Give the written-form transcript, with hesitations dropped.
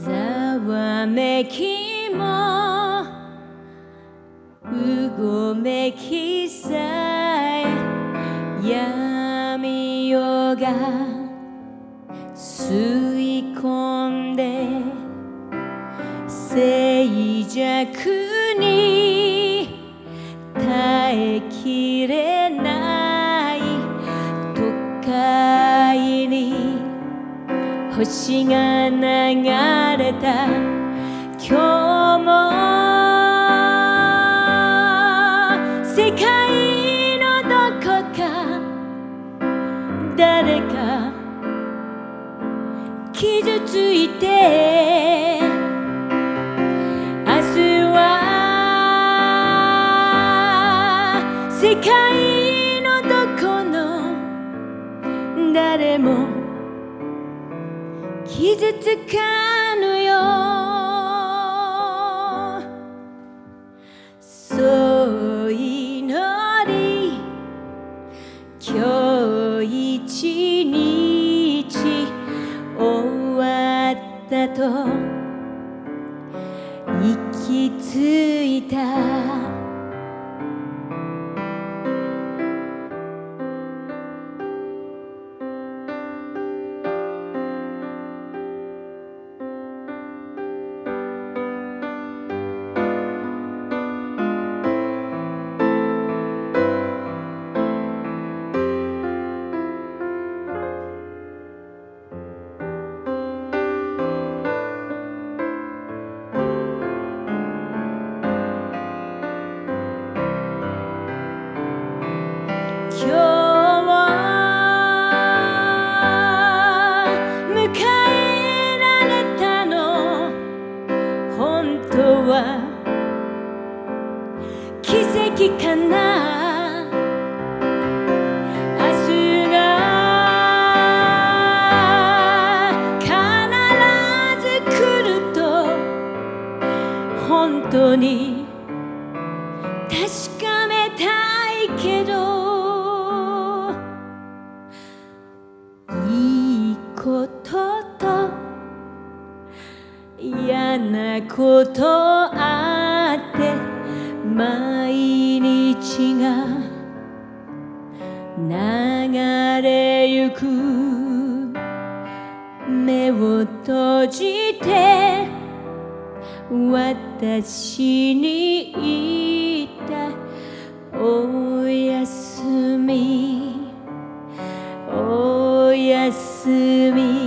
ざわめきもうごめきさえやみようが吸い込んで静寂に耐えきれない都会に星が流れた今日も世界のどこか誰か傷ついて明日は世界のどこの誰も傷つかぬよそう祈り今日一日終わったと息ついた今日迎えられたの本当は奇跡かな明日が必ず来ると本当に確かめたいけどいいことと嫌なことあって毎日が流れゆく目を閉じて私に言ったおやすみおやすみ